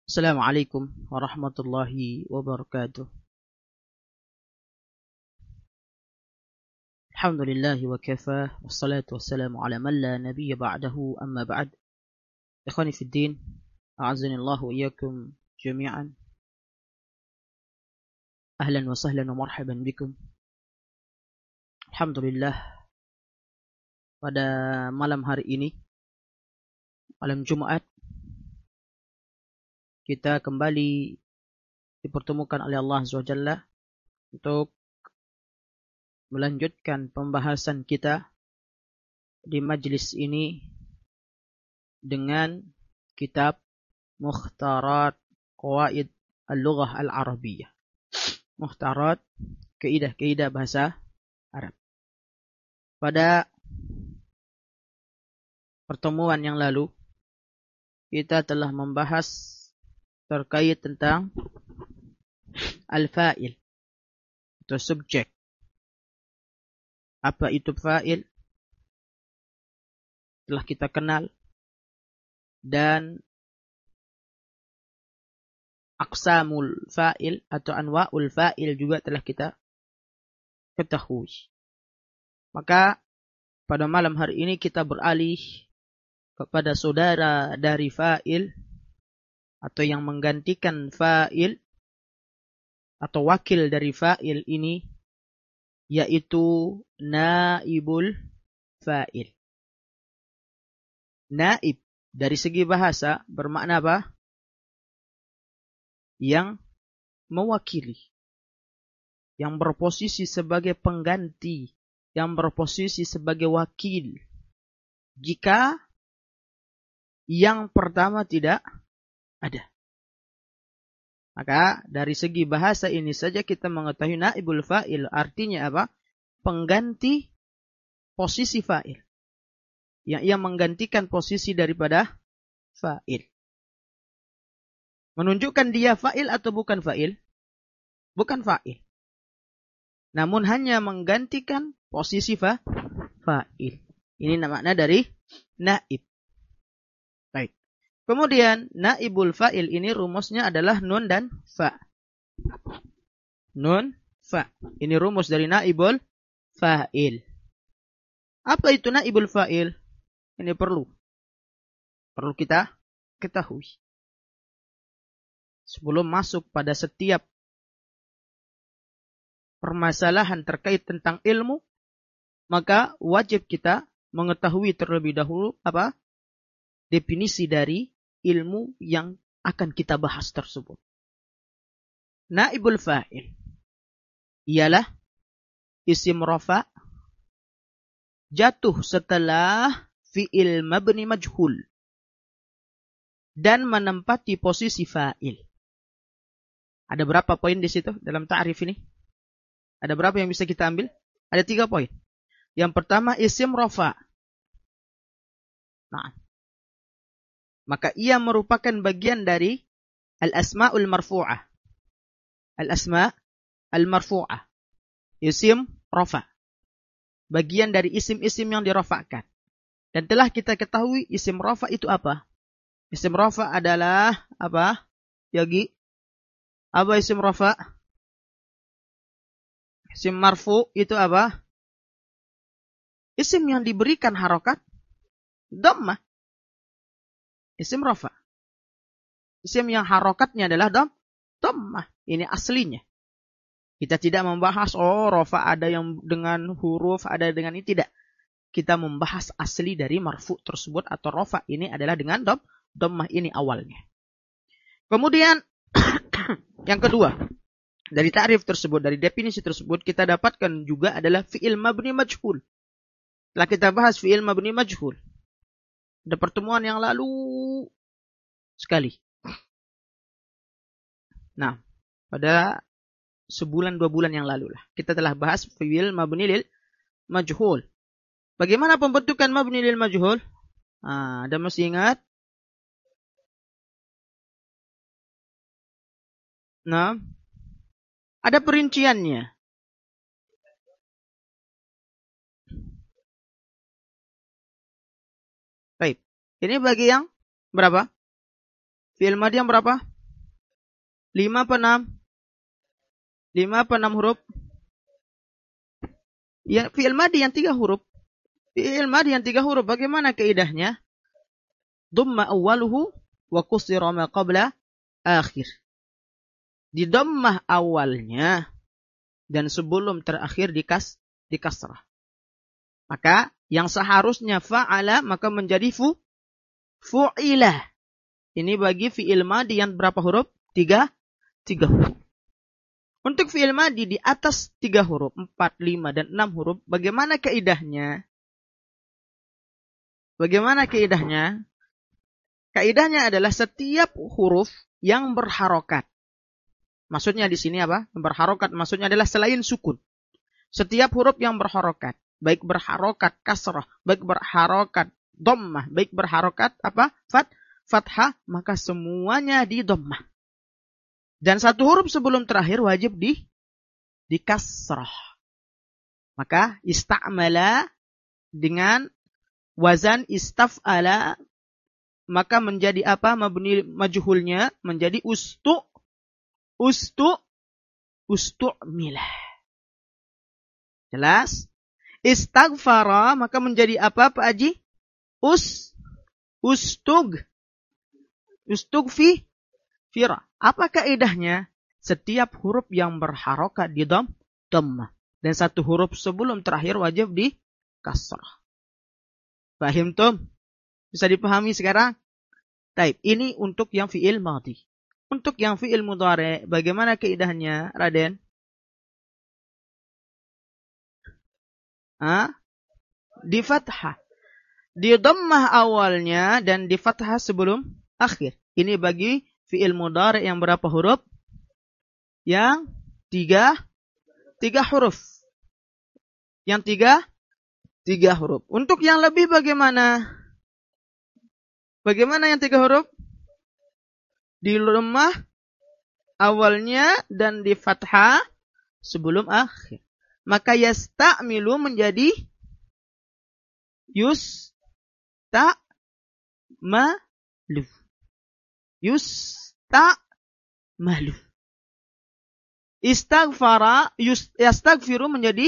Assalamualaikum warahmatullahi wabarakatuh. Alhamdulillahi wa kafah, wassalatu wassalamu ala man la nabiyya ba'dahu, amma ba'd. Ikhwani fid din, a'azzanillahu wa iyyakum jami'an. Ahlan wa sahlan wa marhaban bikum. Alhamdulillah, pada malam hari ini, malam Jumat, kita kembali dipertemukan oleh Allah Azza wa Jalla untuk melanjutkan pembahasan kita di majlis ini dengan kitab Mukhtarat Qawaid Al-Lughah Al-Arabiyyah. Mukhtarat, kaidah-kaidah bahasa Arab. Pada pertemuan yang lalu, kita telah membahas terkait tentang al-fa'il atau subjek. Apa itu fa'il? Telah kita kenal. Dan aqsamul fa'il atau anwa'ul fa'il juga telah kita ketahui. Maka pada malam hari ini kita beralih kepada saudara dari fa'il atau yang menggantikan fa'il atau wakil dari fa'il ini, yaitu naibul fa'il. Naib dari segi bahasa bermakna apa? Yang mewakili, yang berposisi sebagai pengganti, yang berposisi sebagai wakil jika yang pertama tidak ada. Maka dari segi bahasa ini saja kita mengetahui naibul fa'il artinya apa? Pengganti posisi fa'il. Yang ia menggantikan posisi daripada fa'il. Menunjukkan dia fa'il atau bukan fa'il? Bukan fa'il. Namun hanya menggantikan posisi fa'il. Ini makna dari naib. Baik. Kemudian naibul fa'il ini rumusnya adalah nun dan fa. Nun, fa. Ini rumus dari naibul fa'il. Apa itu naibul fa'il? Ini perlu kita ketahui. Sebelum masuk pada setiap permasalahan terkait tentang ilmu, maka wajib kita mengetahui terlebih dahulu apa? Definisi dari ilmu yang akan kita bahas tersebut. Naibul fa'il ialah isim rafa jatuh setelah fi'il mabni majhul dan menempati posisi fa'il. Ada berapa poin di situ dalam ta'rif ini? Ada berapa yang bisa kita ambil? Ada 3 poin. Yang pertama isim rafa. Nah, maka ia merupakan bagian dari al-asma'ul marfu'ah. Al-asma' al-marfu'ah. Isim rafa. Bagian dari isim-isim yang dirafa'kan. Dan telah kita ketahui isim rafa itu apa? Isim rafa adalah apa? Yogi? Apa isim rafa? Isim marfu itu apa? Isim yang diberikan harokat dhammah. Isim rafa. Isim yang harokatnya adalah dhammah. Ini aslinya. Kita tidak membahas, rafa ada yang dengan huruf, ada dengan ini. Tidak. Kita membahas asli dari marfu tersebut atau rafa ini adalah dengan dhammah, ini awalnya. Kemudian yang kedua, dari ta'rif tersebut, dari definisi tersebut kita dapatkan juga adalah fi'il mabni majhul. Setelah kita bahas fi'il mabni majhul, ada pertemuan yang lalu sekali. Nah, pada sebulan 2 bulan yang lalu lah, kita telah bahas fi'il mabni lil majhul. Bagaimana pembentukan mabni lil majhul? Ada masih ingat? Nah, ada perinciannya. Baik. Ini bagi yang berapa? Fi'il madhi yang berapa? 5 apa 6? 5 apa 6 huruf? Ya, fi'il madhi yang 3 huruf. Fi'il madhi yang 3 huruf, bagaimana kaidahnya? Dhamma awwaluhu wa kusira ma qabla akhir. Di dhammah awalnya dan sebelum terakhir di kasrah. Maka yang seharusnya fa'ala maka menjadi fu'ilah. Ini bagi fi'il madhi yang berapa huruf? 3 huruf. Untuk fi'il madhi di atas 3 huruf, 4, 5, dan 6 huruf, bagaimana kaidahnya? Bagaimana kaidahnya? Kaidahnya adalah setiap huruf yang berharokat. Maksudnya di sini apa? Berharokat maksudnya adalah selain sukun. Setiap huruf yang berharokat, baik berharokat kasrah, baik berharokat dhammah, baik berharokat apa? Fathah, maka semuanya di dhammah. Dan satu huruf sebelum terakhir wajib di kasrah. Maka ista'mala dengan wazan istaf'ala, maka menjadi apa? Mabni majhulnya menjadi ustu'milah. Jelas? Istaghfara maka menjadi apa Pak Haji? Ustugfira. Apa kaidahnya? Setiap huruf yang berharokat di dhammah dan satu huruf sebelum terakhir wajib di kasrah. Paham tum? Bisa dipahami sekarang? Taib. Ini untuk yang fi'il madhi. Untuk yang fi'il mudhari, bagaimana kaidahnya, Raden? Di fathah. Di dhammah awalnya dan di fathah sebelum akhir. Ini bagi fi'il mudhari yang berapa huruf? Yang 3 huruf. Yang 3 huruf. Untuk yang lebih bagaimana? Bagaimana yang 3 huruf? Di dhammah awalnya dan di fathah sebelum akhir. Maka yasta'milu menjadi yusta'malu. Yusta'malu. Istaghfara yastaghfiru menjadi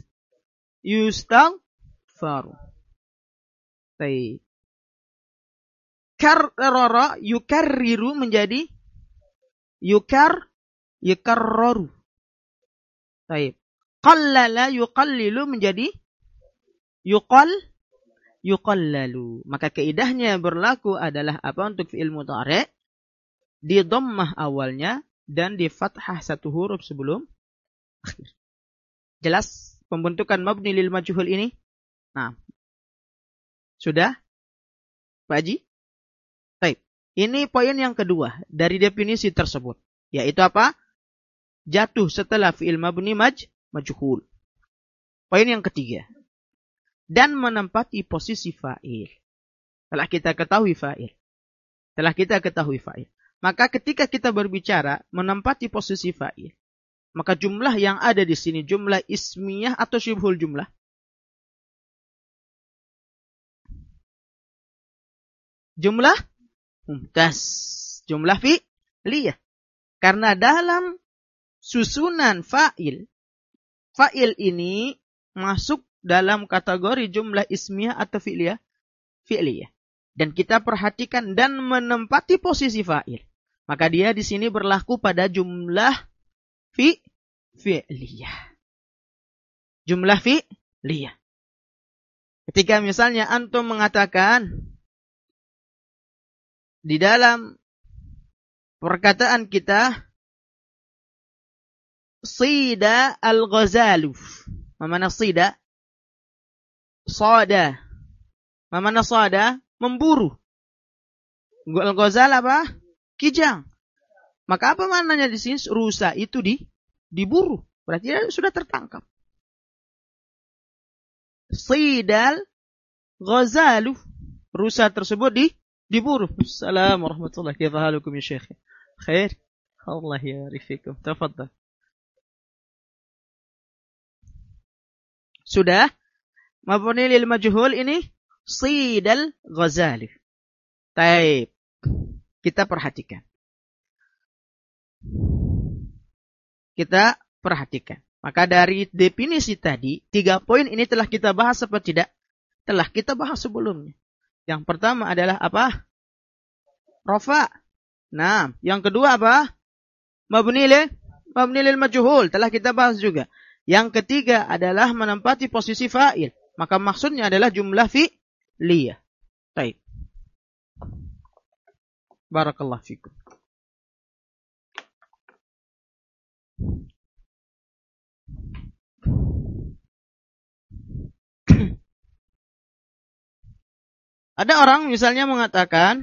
yustaghfaru. Baik. Karrara yukarriru menjadi yukarraru. Baik. Qallala yuqallilu menjadi yuqallalu. Maka kaidahnya berlaku adalah apa untuk fi'il mudhari? Di dhammah awalnya dan di fathah satu huruf sebelum akhir. Jelas pembentukan mabni lil majhul ini? Nah. Sudah? Pak Haji? Baik. Ini poin yang kedua dari definisi tersebut. Yaitu apa? Jatuh setelah fi'il mabni majhul. Poin yang ketiga. Dan menempati posisi fa'il. Telah kita ketahui fa'il. Maka ketika kita berbicara menempati posisi fa'il, maka jumlah yang ada di sini jumlah ismiyah atau syibhul jumlah? Jumlah mumtaz. Jumlah fi'liyah. Karena dalam susunan fa'il ini masuk dalam kategori jumlah ismiyah atau fi'liyah. Dan kita perhatikan dan menempati posisi fa'il. Maka dia di sini berlaku pada jumlah fi'liyah. Jumlah fi'liyah. Ketika misalnya antum mengatakan di dalam perkataan kita Sida al-Ghazalu. Mana sida? Sada. Mana sada? Memburu. Al-Ghazal apa? Kijang. Maka apa maknanya di sini? Rusa itu diburu. Berarti dia sudah tertangkap. Sidal Ghazalu. Rusa tersebut diburu. Assalamualaikum warahmatullahi wabarakatuh ya Syekh. Khair. Allah yarifikum. Tafadhal. Sudah? Mabni lil majhul ini Sidal Ghazali. Taib. Kita perhatikan. Kita perhatikan. Maka dari definisi tadi, 3 poin ini telah kita bahas apa tidak? Telah kita bahas sebelumnya. Yang pertama adalah apa? Rafa. Nah, yang kedua apa? Mabni lil majhul. Telah kita bahas juga. Yang ketiga adalah menempati posisi fa'il. Maka maksudnya adalah jumlah fi'liyah. Baik. Barakallahu fikum. Ada orang misalnya mengatakan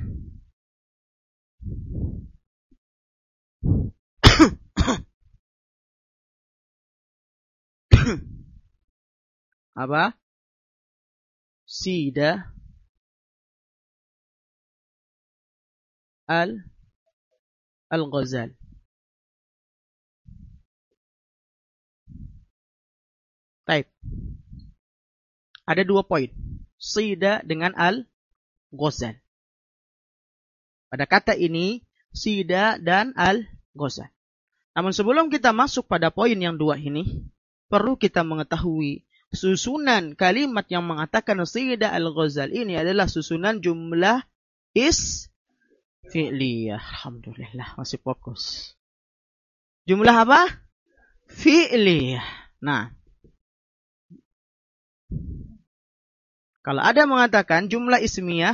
apa? Sida al-Ghazal. Baik. Ada 2 poin. Sida dengan al-Ghazal. Pada kata ini, Sida dan al-Ghazal. Namun sebelum kita masuk pada poin yang 2 ini, perlu kita mengetahui susunan kalimat yang mengatakan Sida al-Ghazal ini adalah susunan jumlah fi'liyah. Alhamdulillah, masih fokus. Jumlah apa? Fi'liyah. Nah, kalau ada mengatakan jumlah ismiyah,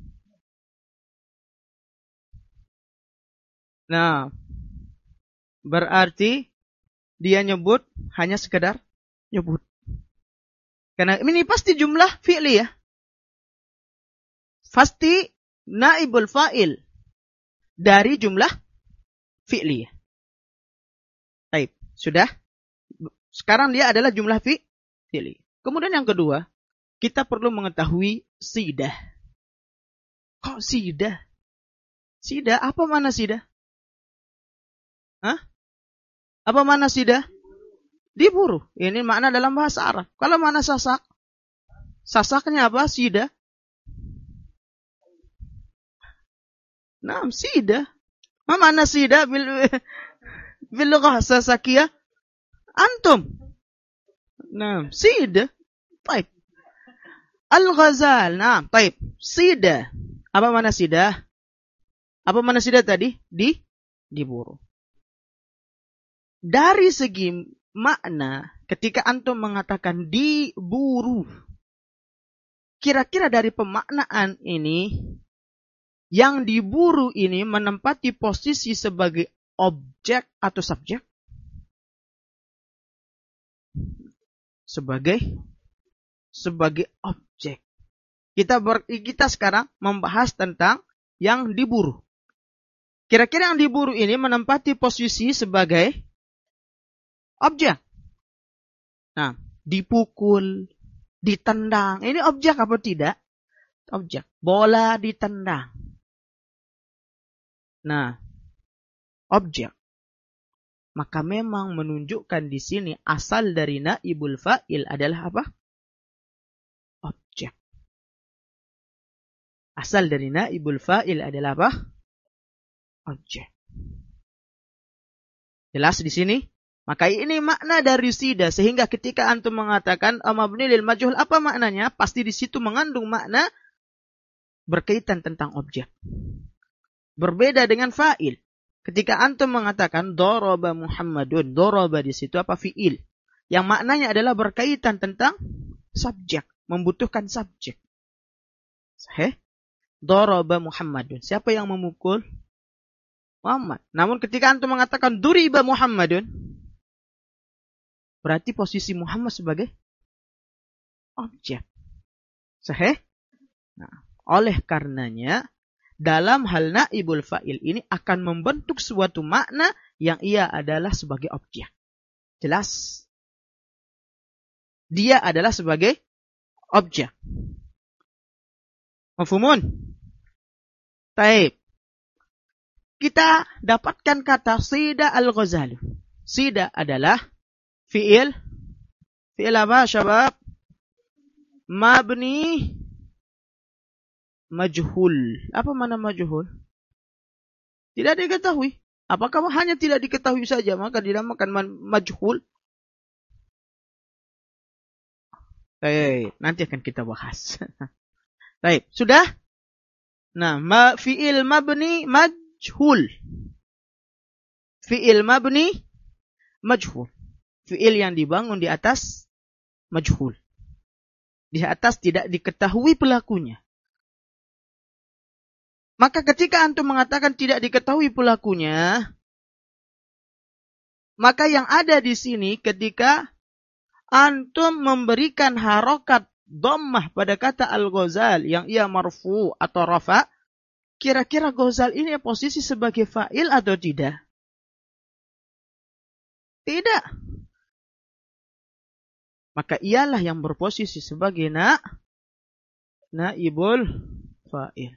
nah, berarti dia nyebut hanya sekedar nyebut. Karena ini pasti jumlah fi'liyah. Pasti naibul fa'il dari jumlah fi'liyah. Baik, sudah. Sekarang dia adalah jumlah fi'liyah. Kemudian yang kedua, kita perlu mengetahui sidah. Kok sidah? Sidah, apa mana sidah? Hah? Apa mana sidah? Diburu. Ini makna dalam bahasa Arab. Kalau mana sasak? Sasaknya apa? Sidah. Nah, sidah. Mana sidah bil lughah sasakiyah? Antum. Nah, sidah. Baik. Al-Ghazal. Nah, baik. Sidah. Apa mana sidah? Apa mana sidah tadi? Diburu. Dari segi makna, ketika antum mengatakan diburu, kira-kira dari pemaknaan ini, yang diburu ini menempati posisi sebagai objek atau subjek? Sebagai objek. Kita sekarang membahas tentang yang diburu. Kira-kira yang diburu ini menempati posisi sebagai objek. Nah, dipukul, ditendang. Ini objek apa tidak? Objek. Bola ditendang. Nah, objek. Maka memang menunjukkan di sini asal dari naibul fa'il adalah apa? Objek. Asal dari naibul fa'il adalah apa? Objek. Jelas di sini? Maka ini makna dari sida, sehingga ketika antum mengatakan mabni lil majhul, apa maknanya? Pasti di situ mengandung makna berkaitan tentang objek. Berbeda dengan fa'il. Ketika antum mengatakan daraba Muhammadun, daraba di situ apa? Fi'il. Yang maknanya adalah berkaitan tentang subjek, membutuhkan subjek. Sahih? Daraba Muhammadun. Siapa yang memukul? Muhammad. Namun ketika antum mengatakan duriba Muhammadun, berarti posisi Muhammad sebagai objek. Sahih? Nah, oleh karenanya dalam hal naibul fa'il ini akan membentuk suatu makna yang ia adalah sebagai objek. Jelas? Dia adalah sebagai objek. Mafhumun? Taib. Kita dapatkan kata Sida al-Ghazali. Sida adalah fi'il. Fi'il apa, syabab? Mabni majhul. Apa mana majhul? Tidak diketahui. Apakah hanya tidak diketahui saja maka dinamakan majhul? Baik, nanti akan kita bahas. Baik, sudah? Nah, fi'il mabni majhul. Fi'il mabni majhul. Fi'il yang dibangun di atas majhul. Di atas tidak diketahui pelakunya. Maka ketika antum mengatakan tidak diketahui pelakunya, maka yang ada di sini ketika antum memberikan harokat dhammah pada kata al-Ghazal yang ia marfu atau rafa, kira-kira Ghazal ini posisi sebagai fa'il atau tidak? Tidak. Maka ialah yang berposisi sebagai naibul fa'il.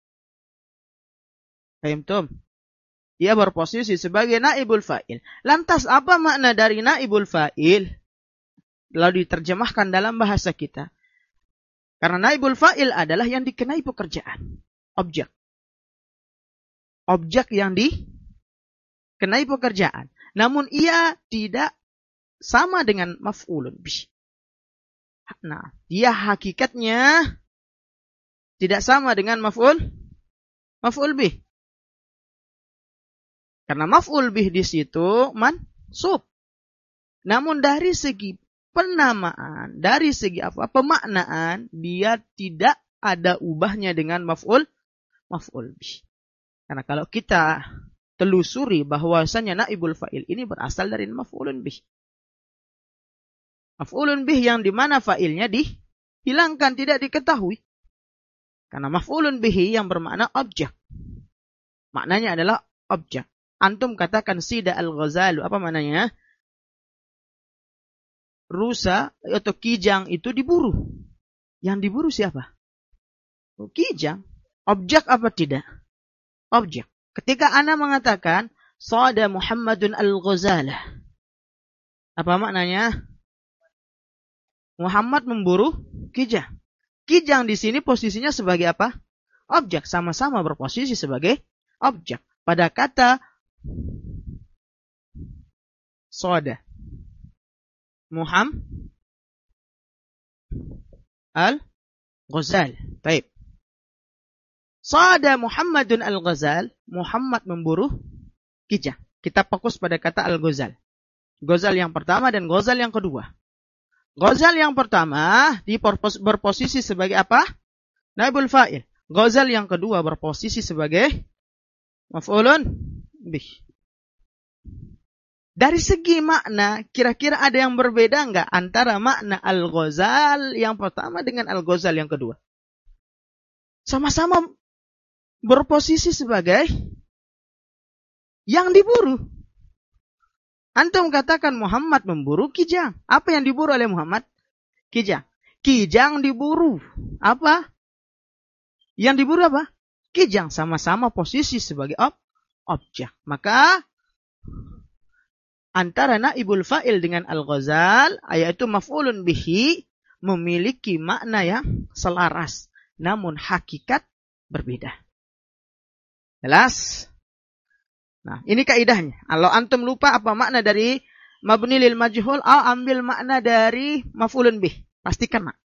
Fahimtum? Ia berposisi sebagai naibul fa'il. Lantas apa makna dari naibul fa'il? Lalu diterjemahkan dalam bahasa kita. Karena naibul fa'il adalah yang dikenai pekerjaan. Objek. Objek yang dikenai pekerjaan. Namun ia tidak sama dengan maf'ulun bih. Nah, dia hakikatnya tidak sama dengan maf'ul bih. Karena maf'ul bih di situ mansub. Namun dari segi penamaan, dari segi pemaknaan, dia tidak ada ubahnya dengan maf'ul bih. Karena kalau kita telusuri bahwasanya naibul fa'il ini berasal dari maf'ulun bih. Maf'ulun bih yang dimana fa'ilnya dihilangkan, tidak diketahui. Karena maf'ulun bih yang bermakna objek. Maknanya adalah objek. Antum katakan sida al-Ghazalu, apa maknanya? Rusa atau kijang itu diburu. Yang diburu siapa? Kijang. Objek apa tidak? Objek. Ketika ana mengatakan sada Muhammadun al-Ghazalah, apa maknanya? Muhammad memburu kijang. Kijang di sini posisinya sebagai apa? Objek. Sama-sama berposisi sebagai objek. Pada kata sada Muhammad al-Ghazal. Baik. Sada Muhammadun al-Ghazal. Muhammad memburu kijang. Kita fokus pada kata al-Ghazal. Ghazal yang pertama dan Ghazal yang kedua. Ghazal yang pertama berposisi sebagai apa? Naibul fa'il. Ghazal yang kedua berposisi sebagai maf'ulun bih. Dari segi makna, kira-kira ada yang berbeda enggak antara makna al-Ghazal yang pertama dengan al-Ghazal yang kedua? Sama-sama berposisi sebagai yang diburu. Antum katakan Muhammad memburu kijang. Apa yang diburu oleh Muhammad? Kijang. Kijang diburu. Apa? Yang diburu apa? Kijang. Sama-sama posisi sebagai objek. Maka antara naibul fa'il dengan al-Ghazal, yaitu maf'ulun bihi, memiliki makna yang selaras. Namun hakikat berbeda. Jelas? Nah, ini kaidahnya. Kalau antum lupa apa makna dari mabni lil majhul, ambil makna dari maf'ulun bih. Pastikan mak.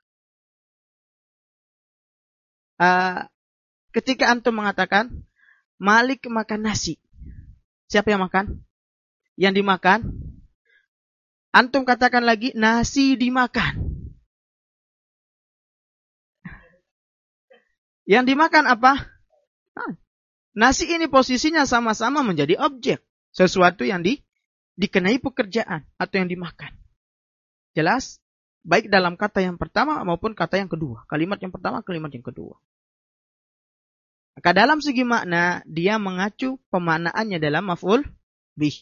Ketika antum mengatakan Malik makan nasi. Siapa yang makan? Yang dimakan. Antum katakan lagi nasi dimakan. Yang dimakan apa? Nasi ini posisinya sama-sama menjadi objek. Sesuatu yang dikenai pekerjaan atau yang dimakan. Jelas? Baik dalam kata yang pertama maupun kata yang kedua. Kalimat yang pertama, kalimat yang kedua. Maka dalam segi makna, dia mengacu pemaknaannya dalam maf'ul bih.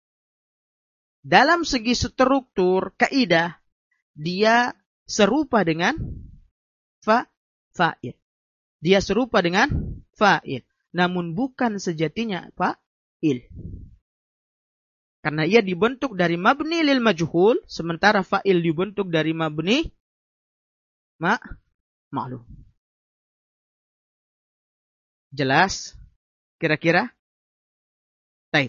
Dalam segi struktur, kaidah, dia serupa dengan fa'il. Dia serupa dengan fa'il. Namun bukan sejatinya fa'il. Karena ia dibentuk dari mabni lil majhul, sementara fa'il dibentuk dari mabni ma'lum. Jelas? Kira-kira? Baik.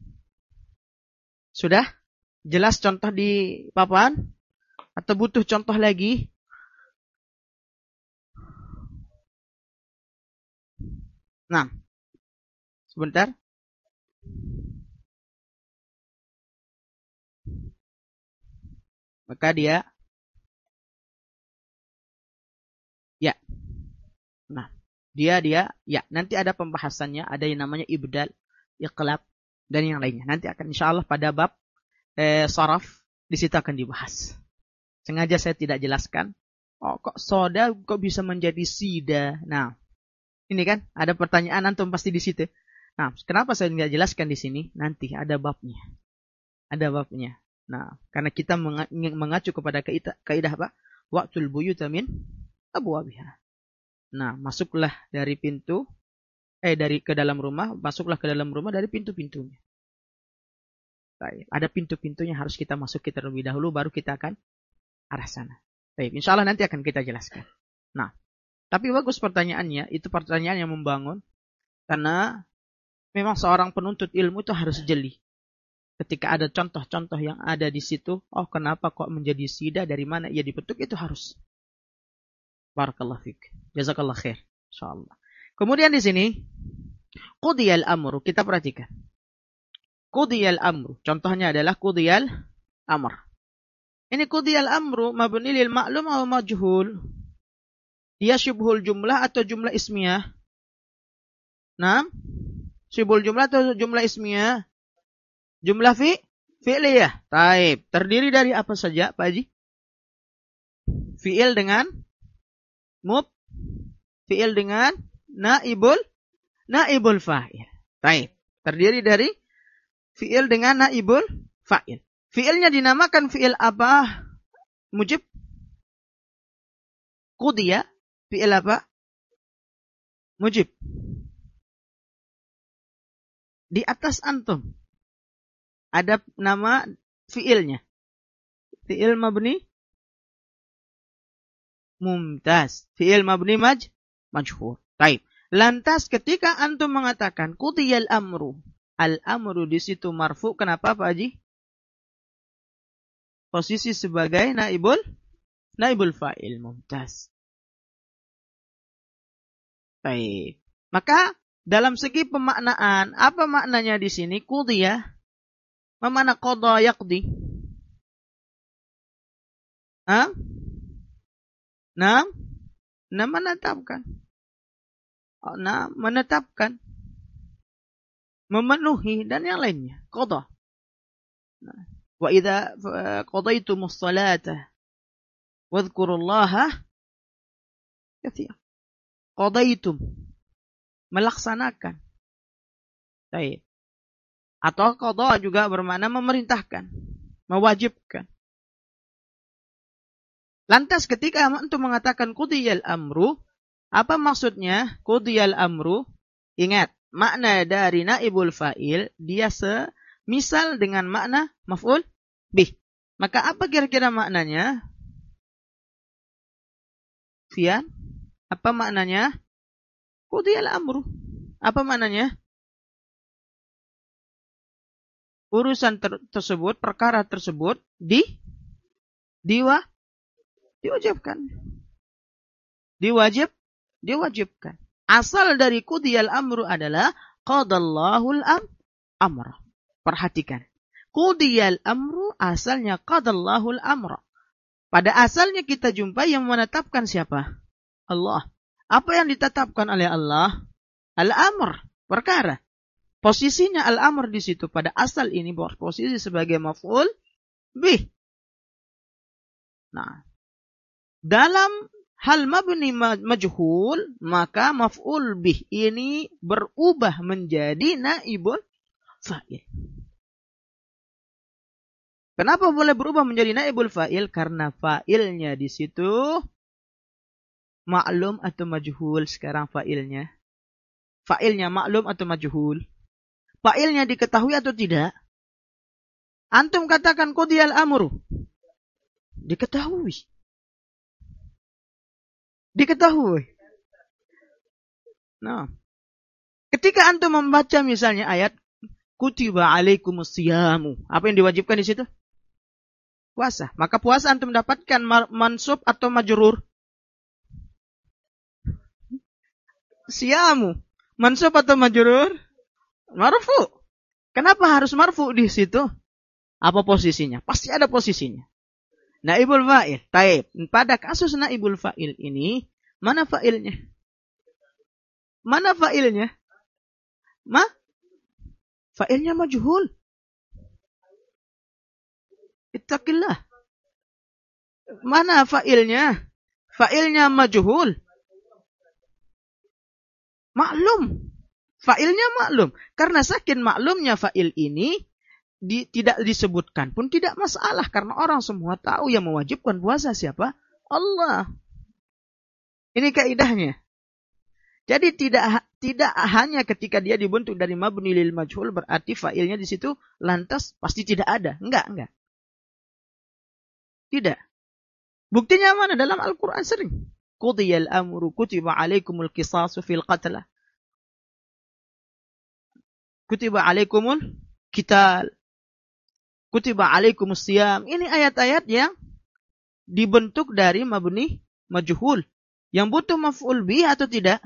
Sudah jelas contoh di papan? Atau butuh contoh lagi? Nah, sebentar. Maka dia, ya. Nah, dia, ya. Nanti ada pembahasannya, ada yang namanya ibdal, iqlab, dan yang lainnya. Nanti akan insya Allah pada bab saraf, di situ akan dibahas. Sengaja saya tidak jelaskan. Oh, kok soda kok bisa menjadi sida? Nah, ini kan ada pertanyaan antum pasti di situ. Nah, kenapa saya nggak jelaskan di sini? Nanti ada babnya. Ada babnya. Nah, karena kita mengacu kepada kaidah apa? Waqtul buyuta min abwabiha. Nah, masuklah dari pintu dari ke dalam rumah, masuklah ke dalam rumah dari pintu-pintunya. Baik, ada pintu-pintunya harus kita masuki terlebih dahulu baru kita akan arah sana. Baik, insya Allah nanti akan kita jelaskan. Nah, tapi bagus pertanyaannya, itu pertanyaan yang membangun karena memang seorang penuntut ilmu itu harus jeli. Ketika ada contoh-contoh yang ada di situ, oh kenapa kok menjadi sida, dari mana ia dipetuk, itu harus. Barakallahu fiik. Jazakallah khair. Insyaallah. Kemudian di sini qudiyal amru, kita perhatikan. Qudiyal amru, contohnya adalah qudiyal amr. Ini qudiyal amru mabni lil ma'lum atau majhul? Dia syubhul jumlah atau jumlah ismiyah? Nah, syubhul jumlah atau jumlah ismiyah? Jumlah fi'liyah. Taib. Terdiri dari apa saja, Pak Haji? Fi'il dengan fi'il dengan naibul fa'il. Taib. Terdiri dari fi'il dengan naibul fa'il. Fi'ilnya dinamakan fi'il apa? Mujib. Qudiya. Fi'il apa? Mujib. Di atas antum ada nama fi'ilnya. Fi'il mabni mumtaz. Fi'il mabni majhur. Taib. Lantas ketika antum mengatakan qudiyal amru, al-amru di situ marfu, kenapa Pak Haji? Posisi sebagai naibul fa'il, mumtaz. Baik. Maka dalam segi pemaknaan, apa maknanya di sini? Qudiyah, mana qada yaqdi? Hah? Nah, menetapkan. Nah, menetapkan. Memenuhi dan yang lainnya. Qada. Nah. Wa idza qadaytumus salata wadhkurullaha katsira. Qadaitum, melaksanakan. Baik. Atau qada juga bermakna memerintahkan, mewajibkan. Lantas ketika antum mengatakan qudiyal amru, apa maksudnya qudiyal amru? Ingat, makna dari naibul fa'il dia semisal dengan makna maf'ul bih. Maka apa kira-kira maknanya? Fian? Apa maknanya? Qudiyal amru. Apa maknanya? Urusan tersebut, perkara tersebut diwajibkan. Diwajibkan. Asal dari qudiyal amru adalah qadallahul amra. Perhatikan. Qudiyal amru asalnya qadallahul amra. Pada asalnya kita jumpai yang menetapkan siapa? Allah. Apa yang ditetapkan oleh Allah? Al-amr, perkara. Posisinya al-amr di situ pada asal ini posisi sebagai maf'ul bih. Nah, dalam hal mabni majhul, maka maf'ul bih ini berubah menjadi naibul fa'il. Kenapa boleh berubah menjadi naibul fa'il? Karena fa'ilnya di situ maklum atau majhul. Sekarang fa'ilnya maklum atau majhul? Fa'ilnya diketahui atau tidak? Antum katakan qudiyal amru. Diketahui. Nah, ketika antum membaca misalnya ayat kutiba alaikumus siyamu. Apa yang diwajibkan di situ? Puasa. Maka puasa antum mendapatkan mansub atau majrur? Siyamu. Mansub atau majrur? Marfu. Kenapa harus marfu di situ? Apa posisinya? Pasti ada posisinya. Naibul fa'il. Taib. Pada kasus naibul fa'il ini, mana fa'ilnya? Mana fa'ilnya? Fa'ilnya majhul. Ittaqillah. Mana fa'ilnya? Fa'ilnya majhul. Maklum. Fa'ilnya maklum. Karena saking maklumnya fa'il ini, tidak disebutkan pun tidak masalah. Karena orang semua tahu yang mewajibkan puasa siapa? Allah. Ini kaidahnya. Jadi tidak hanya ketika dia dibentuk dari mabni lil majhul berarti fa'ilnya di situ lantas pasti tidak ada. Enggak. Tidak. Buktinya mana? Dalam Al-Quran sering. Qudiyal amru kutiba alaikumul qisasu fil qatla. Kutiba alaikumul qital. Kutiba alaikumus siyam. Ini ayat-ayat yang dibentuk dari mabni majhul. Yang butuh maf'ul bih atau tidak?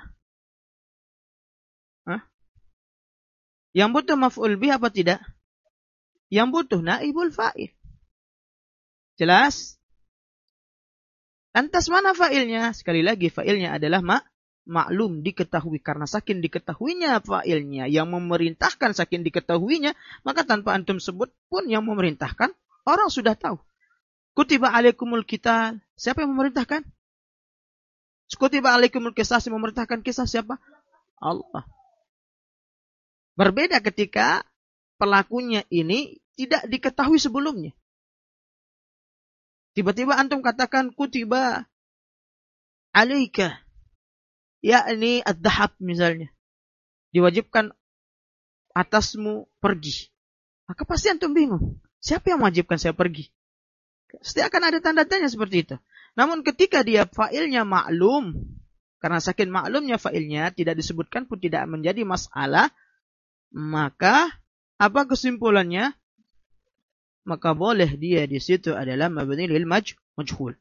Yang butuh maf'ul bih apa tidak? Yang butuh naibul fa'il. Jelas? Lantas mana fa'ilnya? Sekali lagi fa'ilnya adalah maklum, diketahui. Karena saking diketahuinya fa'ilnya, yang memerintahkan saking diketahuinya, maka tanpa antum sebut pun yang memerintahkan, orang sudah tahu. Kutiba alaikumul qital. Siapa yang memerintahkan? Kutiba alaikumul qisas, yang memerintahkan kisah siapa? Allah. Berbeda ketika pelakunya ini tidak diketahui sebelumnya. Tiba-tiba antum katakan kutiba alaika, yakni ad-dhahab misalnya. Diwajibkan atasmu pergi. Maka pasti antum bingung. Siapa yang mewajibkan saya pergi? Pasti akan ada tanda tanya seperti itu. Namun ketika dia fa'ilnya maklum, karena saking maklumnya fa'ilnya tidak disebutkan pun tidak menjadi masalah, maka apa kesimpulannya? Maka boleh dia di situ adalah mabni lil majhul.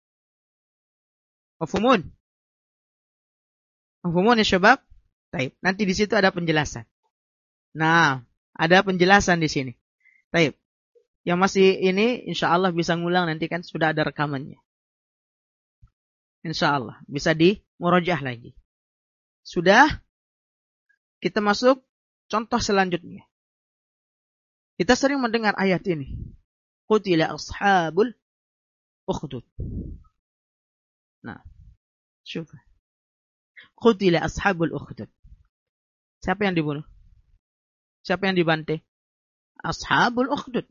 Mafhumun? Mafhumun ya syabab? Taib. Nanti di situ ada penjelasan. Nah, ada penjelasan di sini. Taib. Yang masih ini insyaallah bisa ngulang nanti kan sudah ada rekamannya. Insyaallah bisa di murajaah lagi. Sudah? Kita masuk contoh selanjutnya. Kita sering mendengar ayat ini. Qutila ashabul ukhdud. Nah, syukur. Qutila ashabul ukhdud. Siapa yang dibunuh? Siapa yang dibantai? Ashabul ukhdud.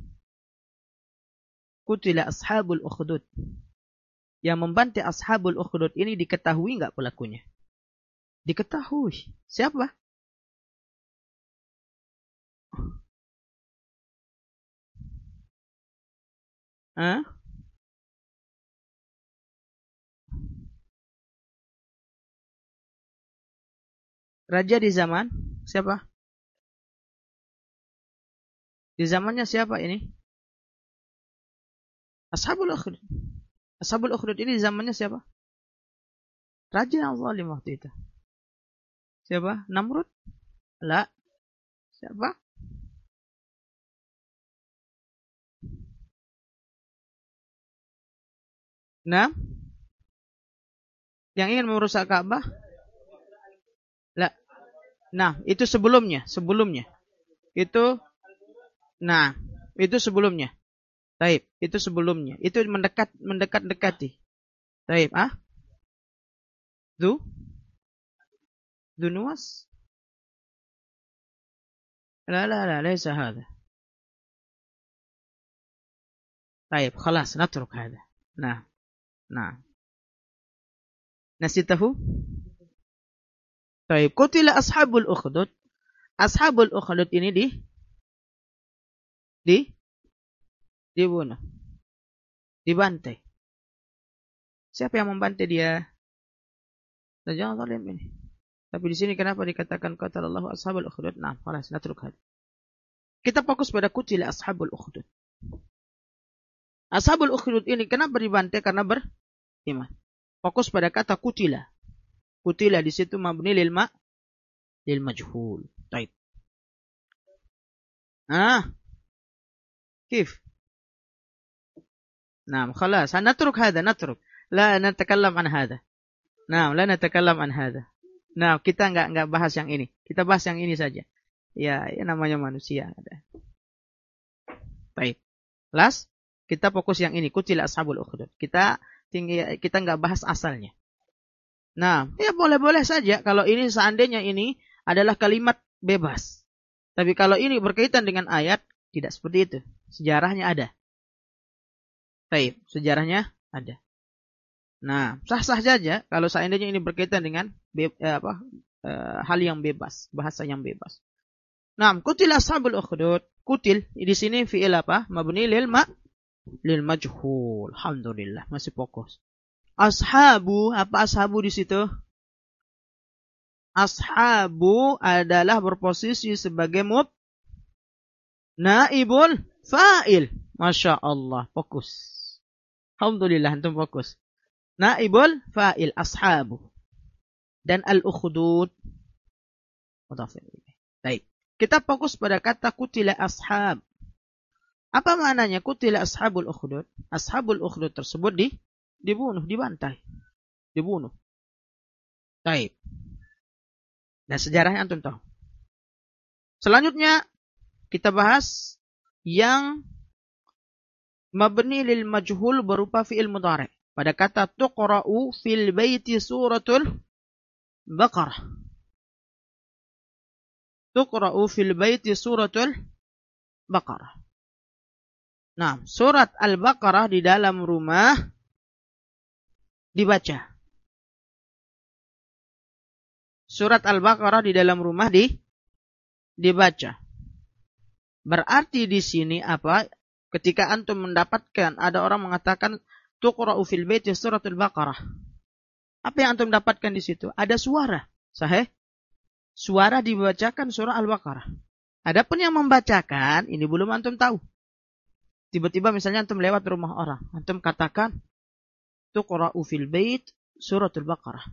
Qutila ashabul ukhdud. Yang membantai ashabul ukhdud ini diketahui enggak pelakunya? Diketahui. Siapa? Raja di zaman siapa? Di zamannya siapa ini? Ashabul ukhdud. Ashabul ukhdud ini di zamannya siapa? Raja yang zalim waktu itu. Siapa? Namrud? La. Siapa? Nah, yang ingin merusak Ka'bah? La. Nah, itu sebelumnya. Itu, nah, itu sebelumnya. Taib, itu sebelumnya. Itu mendekat-dekati. Taib, Nuwas? لا ليس هذا. طيب خلاص نترك هذا. نعم نسيته. طيب قتل أصحاب الأخدود. Ashabul ukhdud ini dibunuh, dibantai. Siapa yang membantai dia? Jangan zalim ini. Tapi di sini kenapa dikatakan qatalallahu ashabul ukhdud? Nah, خلاص نترك هذا. kita fokus pada kutila ashabul ukhdud. Ashabul ukhdud ini kenapa dibantai? Karena beriman. Fokus pada kata kutila. Kutila di situ mabni lil majhul. Baik. كيف؟ نعم خلاص نترك هذا نترك لا نتكلم عن هذا. Nah, la natakallam an hadha. Nah, kita enggak bahas yang ini. Kita bahas yang ini saja. Ya namanya manusia. Baik. Last, kita fokus yang ini, kutila ashabul ukhdud. Kita enggak bahas asalnya. Nah, ya boleh-boleh saja kalau ini seandainya ini adalah kalimat bebas. Tapi kalau ini berkaitan dengan ayat, tidak seperti itu. Sejarahnya ada. Baik, sejarahnya ada. Nah, sah-sah saja kalau seandainya ini berkaitan dengan hal yang bebas, bahasa yang bebas. Nah, kutil ashabul ukhdud. Kutil di sini fi'il apa? Mabni lil majhul. Alhamdulillah, masih fokus. Ashabu, apa ashabu di situ? Ashabu adalah berposisi sebagai naibul fa'il. Masya Allah, fokus. Alhamdulillah, antum fokus. Naibul fa'il ashabu dan al-ukhdud. Baik. Kita fokus pada kata kutila ashab. Apa maknanya kutila ashabul ukhdud? Ashabul ukhdud tersebut dibunuh, dibantai, dibunuh. Baik. Dan sejarahnya antum tahu. Selanjutnya kita bahas yang mabni lil majhul berupa fi'il mudhari'. Pada kata tuqra'u fil baiti suratul Baqarah. Tuqra'u fil baiti suratul Baqarah. Nah, surat Al-Baqarah di dalam rumah dibaca. Surat Al-Baqarah di dalam rumah dibaca. Berarti di sini apa? Ketika antum mendapatkan ada orang mengatakan tuqra'u fil baiti suratul Baqarah. Apa yang antum dapatkan di situ? Ada suara. Sahih? Suara dibacakan surah Al-Baqarah. Adapun yang membacakan, ini belum antum tahu. Tiba-tiba misalnya antum lewat rumah orang. Antum katakan tuqra'u fil bait suratul Baqarah.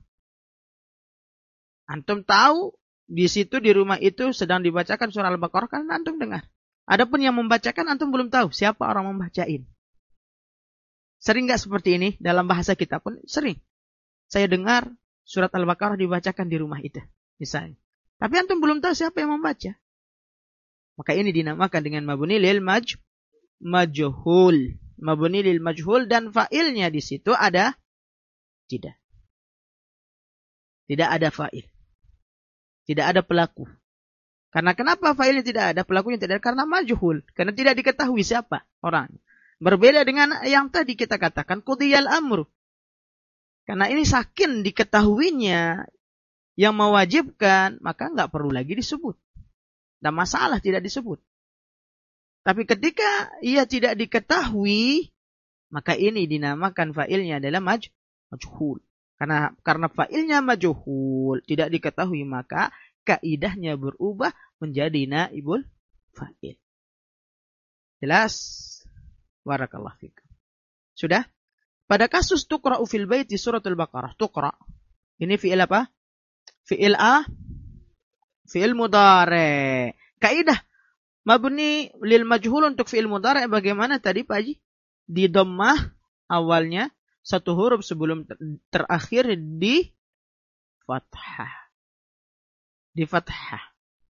Antum tahu di situ di rumah itu sedang dibacakan surah Al-Baqarah kan antum dengar. Adapun yang membacakan antum belum tahu siapa orang membacain. Sering nggak seperti ini dalam bahasa kita pun sering. Saya dengar surat Al-Baqarah dibacakan di rumah itu, misalnya. Tapi antum belum tahu siapa yang membaca. Maka ini dinamakan dengan mabni lil majhul. Mabni lil majhul dan fa'ilnya di situ ada tidak. Tidak ada fa'il. Tidak ada pelaku. Karena kenapa fa'ilnya tidak ada, pelakunya tidak ada? Karena majhul. Karena tidak diketahui siapa orangnya. Berbeda dengan yang tadi kita katakan qudiyal amru. Karena ini sakin diketahuinya yang mewajibkan, maka enggak perlu lagi disebut. Dan masalah tidak disebut. Tapi ketika ia tidak diketahui, maka ini dinamakan fa'ilnya adalah majhul. Karena fa'ilnya majhul, tidak diketahui, maka kaidahnya berubah menjadi naibul fa'il. Jelas? Barakallahu fikum. Sudah? Pada kasus tuqra'u fil bait di suratul Baqarah, tuqra. Ini fi'il apa? Fi'il fi'il mudhari'. Kaidah mabni lil majhul untuk fi'il mudhari' bagaimana tadi Pak Haji? Di dhammah awalnya satu huruf sebelum terakhir di fathah. Di fathah.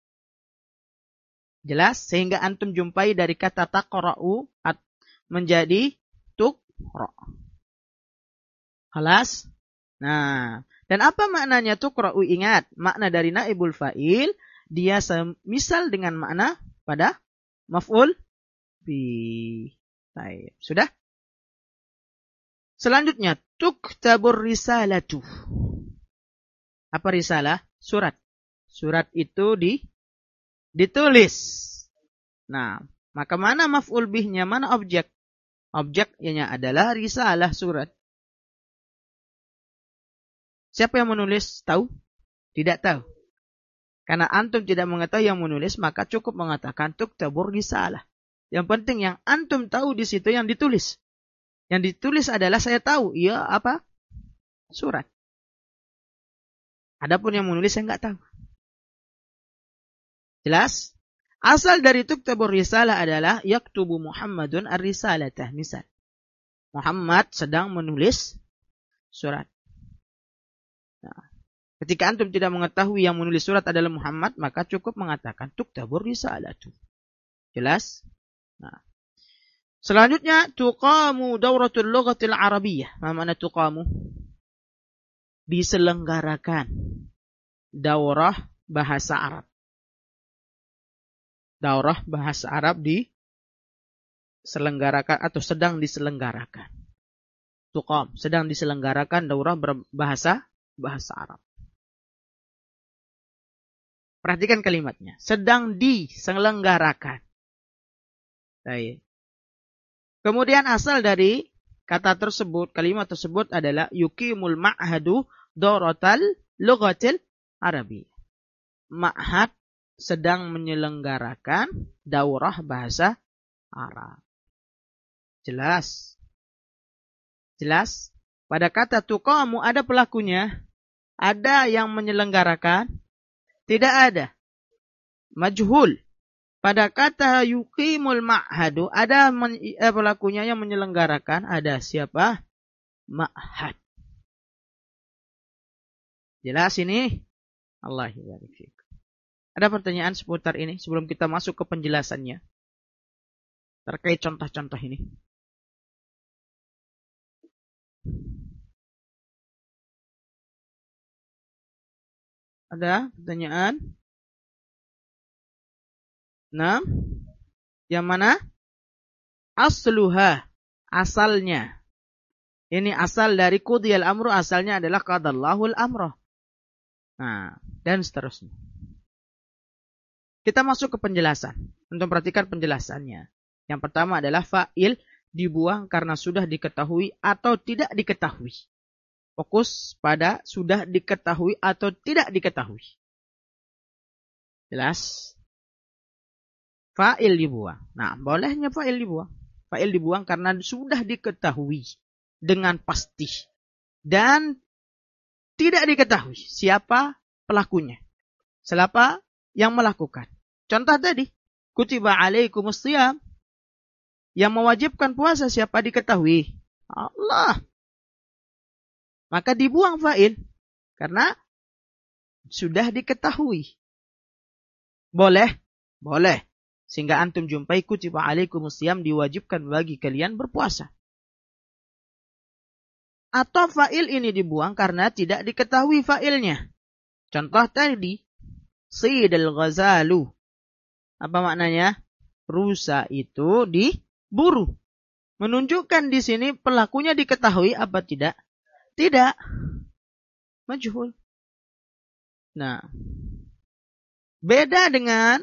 Jelas? Sehingga antum jumpai dari kata taqra'u menjadi tuqra'. Halas? Nah, dan apa maknanya tuqra'u? Ingat, makna dari naibul fa'il, dia semisal dengan makna pada maf'ul bi. Baik, sudah? Selanjutnya, tuktabur risalatu. Apa risalah? Surat. Surat itu ditulis. Nah, maka mana maf'ul bihnya, mana objek? Objeknya adalah risalah surat. Siapa yang menulis? Tahu? Tidak tahu. Karena antum tidak mengetahui yang menulis, maka cukup mengatakan tuktabur risalah. Yang penting yang antum tahu di situ yang ditulis. Yang ditulis adalah saya tahu, iya apa? Surat. Adapun yang menulis saya enggak tahu. Jelas? Asal dari tuktabur risalah adalah yaktubu Muhammadun ar-risalatah. Misal, Muhammad sedang menulis surat. Nah, ketika antum tidak mengetahui yang menulis surat adalah Muhammad, maka cukup mengatakan tuktabur risalatu. Jelas? Nah. Selanjutnya, tuqamu dauratul lughatil arabiyyah. Apa makna tuqamu? Diselenggarakan daurah bahasa Arab. Daurah bahasa Arab diselenggarakan atau sedang diselenggarakan. Tuqam, sedang diselenggarakan daurah bahasa Arab. Perhatikan kalimatnya. Sedang diselenggarakan. Baik. Kemudian asal dari kata tersebut, kalimat tersebut adalah yuqimul ma'hadu dauratal lughatil arabiyyah. Ma'had sedang menyelenggarakan daurah bahasa Arab. Jelas? Jelas? Pada kata tuqamu ada pelakunya. Ada yang menyelenggarakan? Tidak ada. Majhul. Pada kata yuqimul ma'hadu ada pelakunya yang menyelenggarakan. Ada siapa? Ma'had. Jelas ini? Allah yabarik fiik. Ada pertanyaan seputar ini sebelum kita masuk ke penjelasannya terkait contoh-contoh ini? Ada pertanyaan? Nah, yang mana? Asluha, asalnya. Ini asal dari qudiyal amru, asalnya adalah qadallahul amra. Nah, dan seterusnya. Kita masuk ke penjelasan. Untuk perhatikan penjelasannya. Yang pertama adalah fa'il dibuang karena sudah diketahui atau tidak diketahui. Fokus pada sudah diketahui atau tidak diketahui. Jelas? Fa'il dibuang. Nah, bolehnya fa'il dibuang. Fa'il dibuang karena sudah diketahui dengan pasti. Dan tidak diketahui siapa pelakunya. Siapa yang melakukan. Contoh tadi. Kutiba alaikumus shiyam. Yang mewajibkan puasa siapa diketahui? Allah. Maka dibuang fa'il. Karena sudah diketahui. Boleh? Boleh. Sehingga antum jumpai kutiba alaikumus shiyam diwajibkan bagi kalian berpuasa. Atau fa'il ini dibuang karena tidak diketahui fa'ilnya. Contoh tadi. Sayyidul ghazalu. Apa maknanya? Rusa itu diburu. Menunjukkan di sini pelakunya diketahui apa tidak? Tidak. Majhul. Nah. Beda dengan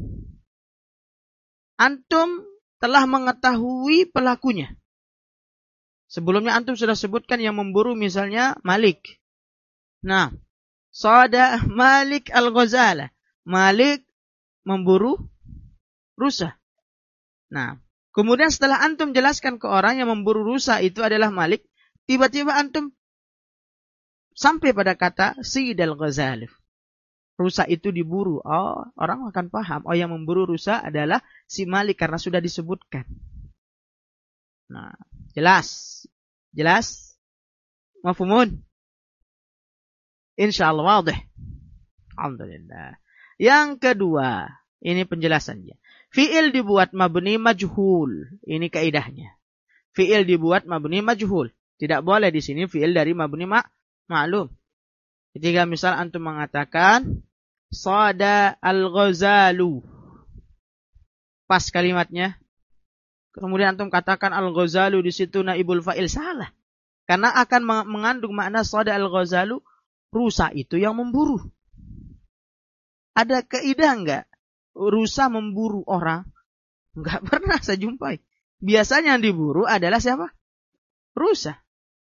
antum telah mengetahui pelakunya. Sebelumnya antum sudah sebutkan yang memburu misalnya Malik. Nah, Sada Malik al-Ghazala. Malik memburu rusa. Nah, kemudian setelah antum jelaskan ke orang yang memburu rusa itu adalah Malik, tiba-tiba antum sampai pada kata Sayyidul Ghazali. Rusa itu diburu. Oh, orang akan paham. Oh, yang memburu rusa adalah si Malik karena sudah disebutkan. Nah, jelas. Jelas? Mafhumun? Insyaallah wadih. Alhamdulillah. Yang kedua, ini penjelasannya. Fi'il dibuat mabni majhul. Ini kaidahnya. Fi'il dibuat mabni majhul. Tidak boleh di sini fi'il dari mabni ma'lum. Ketika misal antum mengatakan Sada al-Ghazalu. Pas kalimatnya. Kemudian antum katakan al-Ghazalu di situ naibul fa'il, salah. Karena akan mengandung makna Sada al-Ghazalu, rusa itu yang memburu. Ada kaidah enggak? Rusa memburu orang? Enggak pernah saya jumpai. Biasanya yang diburu adalah siapa? Rusa.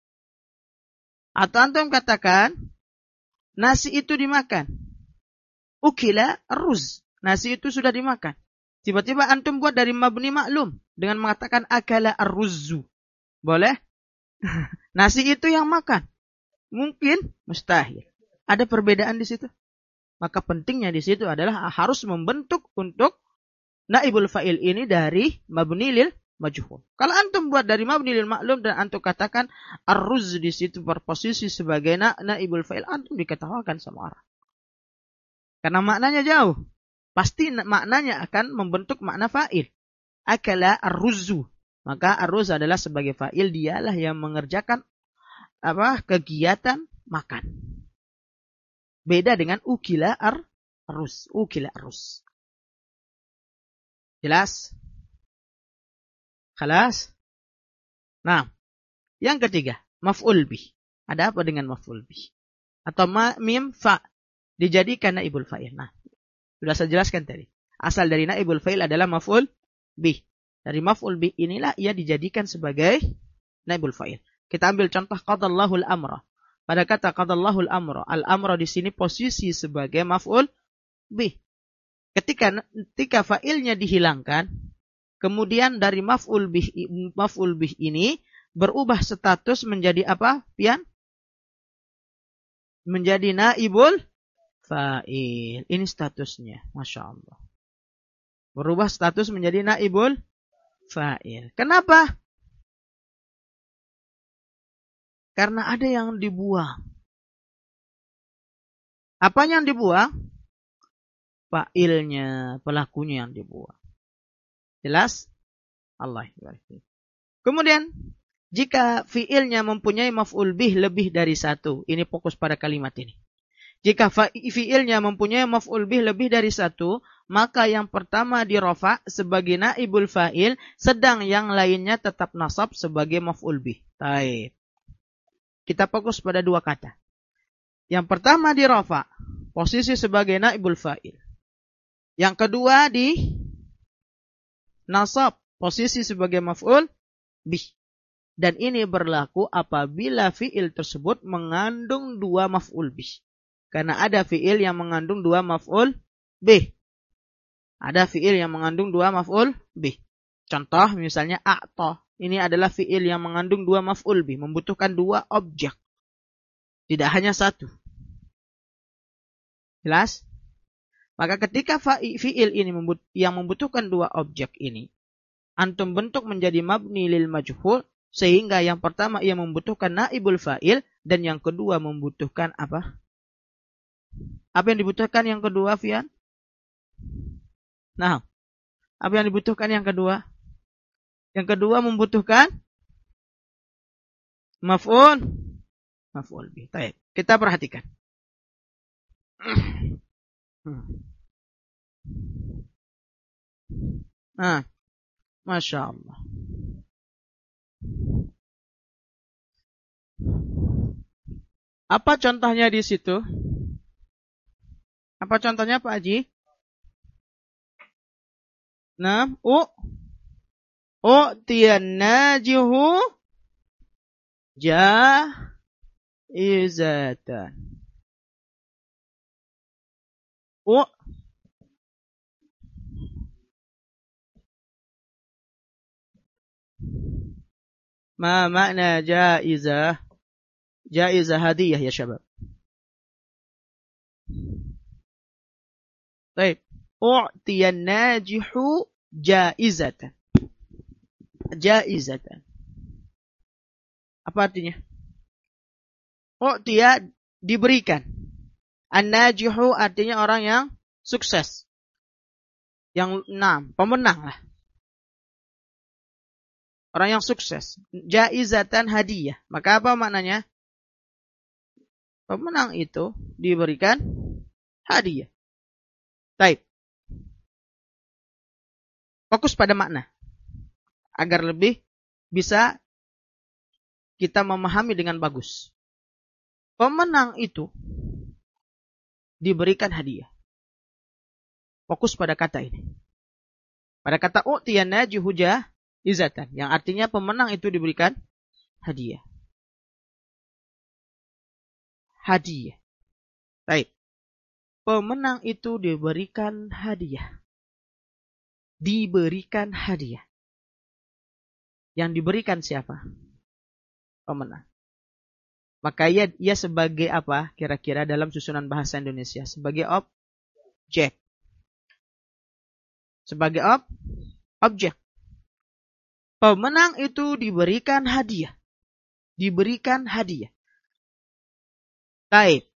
Atau antum katakan nasi itu dimakan. ukila ruz. Nasi itu sudah dimakan. Tiba-tiba antum buat dari mabni maklum dengan mengatakan akala ar-ruzzu. Boleh? Nasi itu yang makan. Mungkin, mustahil. Ada perbedaan di situ. Maka pentingnya di situ adalah harus membentuk untuk naibul fa'il ini dari mabni lil majhul. Kalau antum buat dari mabni lil maklum dan antum katakan ar-ruz di situ berposisi sebagai naibul fa'il, antum diketawakan sama orang. Karena maknanya jauh. Pasti maknanya akan membentuk makna fa'il. Akala ar-ruzzu. Maka ar-ruz adalah sebagai fa'il, dialah yang mengerjakan kegiatan makan. Beda dengan ukila ar-ruz. Ukila ar-ruz. Jelas? Khalas? Nah, yang ketiga, maf'ul bih. Ada apa dengan maf'ul bih? Atau mim fa dijadikan naibul fa'il. Nah, sudah saya jelaskan tadi. Asal dari naibul fa'il adalah maf'ul bih. Dari maf'ul bih inilah ia dijadikan sebagai naibul fa'il. Kita ambil contoh qadallahu al-amra. Pada kata qadallahu al-amra, al-amra di sini posisi sebagai maf'ul bih. Ketika fa'ilnya dihilangkan, kemudian dari maf'ul bih ini berubah status menjadi apa, Pian? Menjadi naibul fa'il. Ini statusnya. Masya Allah. Berubah status menjadi naibul fa'il. Kenapa? Karena ada yang dibuang. Apa yang dibuang? Fa'ilnya, pelakunya yang dibuang. Jelas? Allah. Kemudian, jika fi'ilnya mempunyai maf'ul bih lebih dari satu. Ini fokus pada kalimat ini. Jika fi'ilnya mempunyai maf'ul bih lebih dari satu, maka yang pertama dirofa sebagai naibul fa'il, sedang yang lainnya tetap nasab sebagai maf'ul bih. Baik. Kita fokus pada dua kata. Yang pertama dirofa, posisi sebagai naibul fa'il. Yang kedua di nasab, posisi sebagai maf'ul bih. Dan ini berlaku apabila fi'il tersebut mengandung dua maf'ul bih. Karena ada fi'il yang mengandung dua maf'ul bih. Ada fi'il yang mengandung dua maf'ul bih. Contoh misalnya a'ta. Ini adalah fi'il yang mengandung dua maf'ul bih. Membutuhkan dua objek. Tidak hanya satu. Jelas? Maka ketika fi'il ini yang membutuhkan dua objek ini, antum bentuk menjadi mabni lil majhul, sehingga yang pertama ia membutuhkan naibul fa'il, dan yang kedua membutuhkan apa? Apa yang dibutuhkan yang kedua, Fian? Nah, apa yang dibutuhkan yang kedua? Yang kedua membutuhkan maf'ul bih. Baik, kita perhatikan. Nah, Masya Allah. Apa contohnya di situ? Apa contohnya Pak Haji? Nah, tiyan najihu jaizatan. Ma makna jaizah? Jaizah hadiyah ya syabab. Baik. U'tiyan najihu jaizatan. Jaizatan. Apa artinya? U'tiya diberikan. An-najihu artinya orang yang sukses. Yang pemenang lah. Orang yang sukses. Jaizatan hadiyah. Maka apa maknanya? Pemenang itu diberikan hadiah. Baik. Fokus pada makna. Agar lebih bisa kita memahami dengan bagus. Pemenang itu diberikan hadiah. Fokus pada kata ini. Pada kata u'tiyan najihu jaizatan, yang artinya pemenang itu diberikan hadiah. Hadiah. Baik. pemenang itu diberikan hadiah. Diberikan hadiah. Yang diberikan siapa? Pemenang. Maka ia sebagai apa kira-kira dalam susunan bahasa Indonesia? Sebagai objek. Sebagai objek. Pemenang itu diberikan hadiah. Diberikan hadiah. Baik.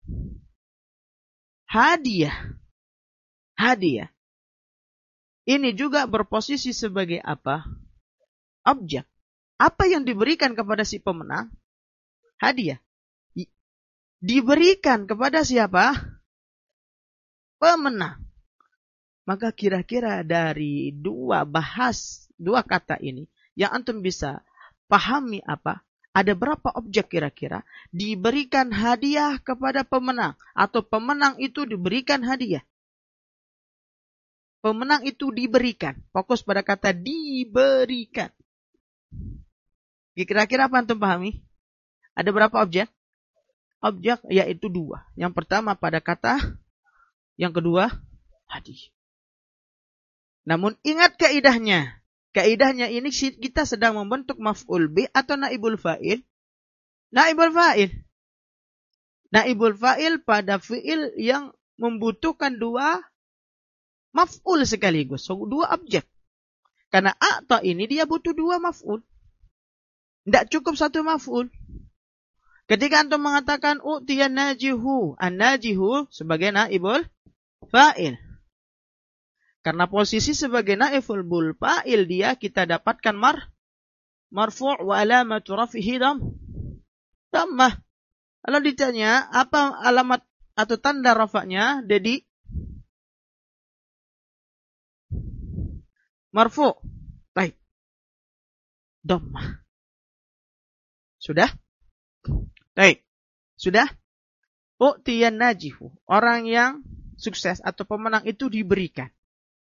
Hadiah. Hadiah. Ini juga berposisi sebagai apa? Objek. Apa yang diberikan kepada si pemenang? Hadiah. Diberikan kepada siapa? Pemenang. Maka kira-kira dari dua kata ini, yang antum bisa pahami apa? Ada berapa objek kira-kira diberikan hadiah kepada pemenang, atau pemenang itu diberikan hadiah? Pemenang itu diberikan. Fokus pada kata diberikan. Kira-kira apa antum pahami? Ada berapa objek? Objek yaitu dua. Yang pertama pada kata, yang kedua hadiah. Namun ingat kaidahnya. Kaidahnya ini kita sedang membentuk maf'ul bih atau naibul fa'il. Naibul fa'il. Naibul fa'il pada fi'il yang membutuhkan dua maf'ul sekaligus. So, dua objek. Karena a'ta ini dia butuh dua maf'ul. Tidak cukup satu maf'ul. Ketika antum mengatakan u'tiyan najihu, an-najihu sebagai naibul fa'il. Karena posisi sebagai naibul fa'il dia kita dapatkan marfu' wa alamatu raf'ihi dhammah. Kalau ditanya apa alamat atau tanda rafa'nya, jadi marfu'. Baik. Dhammah. Sudah? Baik. Sudah? U'tiyan najihu. Orang yang sukses atau pemenang itu diberikan.